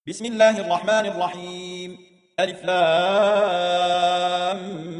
بسم الله الرحمن الرحيم. ألف لام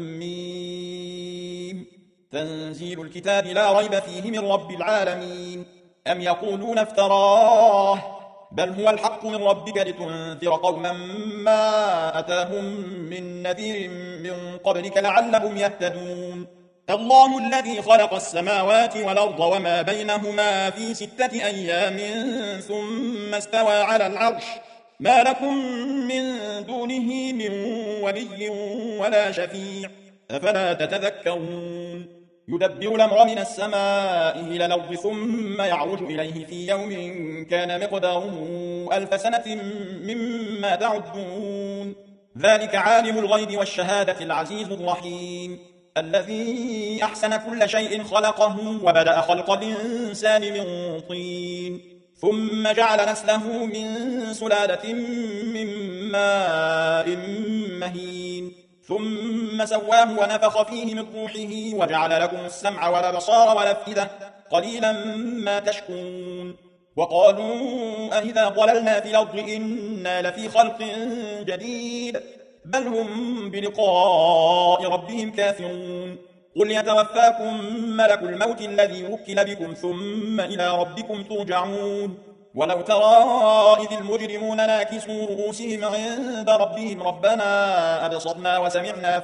ميم. تنزيل الكتاب لا ريب فيه من رب العالمين. أم يقولون افتراه بل هو الحق من ربك لتنذر قوما ما أتاهم من نذير من قبلك لعلهم يهتدون. الله الذي خلق السماوات والأرض وما بينهما في 6 أيام ثم استوى على العرش ما لكم من دونه من ولي ولا شفيع أفلا تتذكرون. يدبر الأمر من السماء إلى الأرض ثم يعرج إليه في يوم كان مقداره 1000 سنة مما تعدون. ذلك عالم الغيب والشهادة العزيز الرحيم الذي أحسن كل شيء خلقه وبدأ خلق الإنسان من طين ثم جعل نسله من سلالة من ماء مهين ثم سواه ونفخ فيه من روحه وجعل لكم السمع والأبصار والأفئدة قليلا ما تشكرون. وقالوا أإذا ضللنا في الأرض إنا لفي خلق جديد بل هم بلقاء ربهم كافرون. قل يتوفاكم ملك الموت الذي وكل بكم ثم إلى ربكم ترجعون. ولو ترى إذ المجرمون ناكسوا رؤوسهم عند ربهم ربنا أبصرنا وسمعنا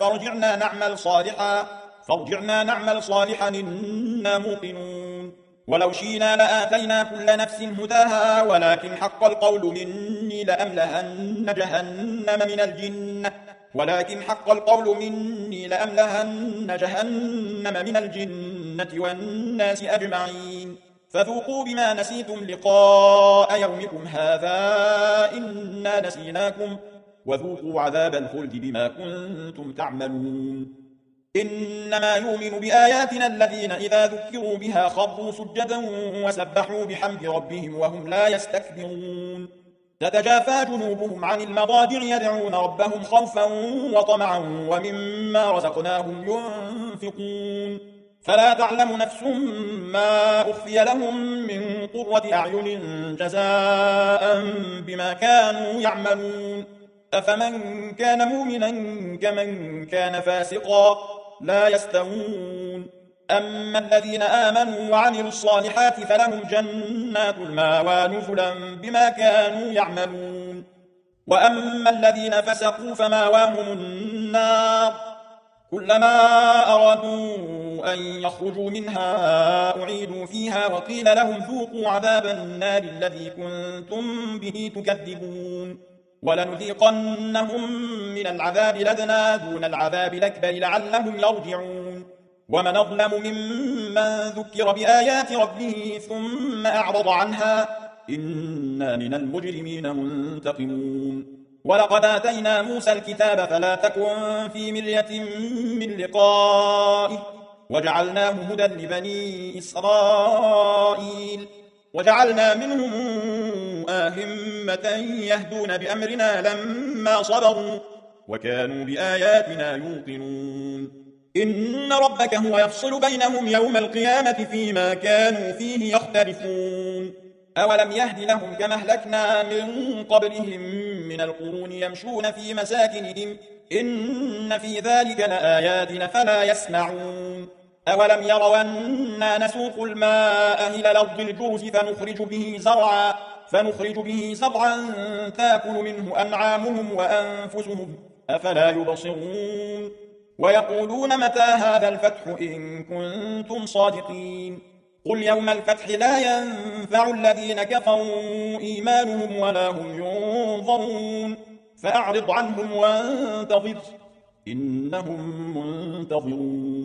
فارجعنا نعمل صالحا إنا موقنون. ولو شئنا لآتينا كل نفس هداها ولكن حق القول مني لأملأن جهنم من الجنة والناس أجمعين. فذوقوا بما نسيتم لقاء يومكم هذا إنا نسيناكم وذوقوا عذاب الخلد بما كنتم تعملون. إنما يؤمن بآياتنا الذين إذا ذكروا بها خروا سجدا وسبحوا بحمد ربهم وهم لا يستكبرون. تتجافى جنوبهم عن المضاجع يدعون ربهم خوفا وطمعا ومما رزقناهم ينفقون. فلا تعلم نفس ما أخفي لهم من قرة أعين جزاء بما كانوا يعملون. أفمن كان مؤمنا كمن كان فاسقا لا يستوون. أما الذين آمنوا وعملوا الصالحات فلهم جنات المأوى نزلا بما كانوا يعملون. وأما الذين فسقوا فمأواهم النار كلما أرادوا أن يخرجوا منها أعيدوا فيها وقيل لهم ذوقوا عذاب النار الذي كنتم به تكذبون. ولنذيقنهم من العذاب الأدنى دون العذاب الأكبر لعلهم يرجعون. ومن أظلم ممن ذكر بآيات ربه ثم أعرض عنها إنا من المجرمين منتقمون. ولقد آتينا موسى الكتاب فلا تكن في مرية من لقائه وجعلناه هدى لبني إسرائيل وجعلنا منهم أئمة يهدون بأمرنا لما صبروا وكانوا بآياتنا يوقنون. إن ربك هو يفصل بينهم يوم القيامة فيما كانوا فيه يختلفون. أولم يهد لهم كما أهلكنا من قبلهم من القرون يمشون في مساكنهم إن في ذلك لآيات فلا يسمعون. أولم يروا أنا نسوق الماء إلى الأرض الجرز فنخرج به زرعا تأكل منه أنعامهم وأنفسهم أفلا يبصرون. ويقولون متى هذا الفتح إن كنتم صادقين. قل يوم الفتح لا ينفع الذين كفروا إيمانهم ولا هم ينظرون. فأعرض عنهم وانتظر إنهم منتظرون.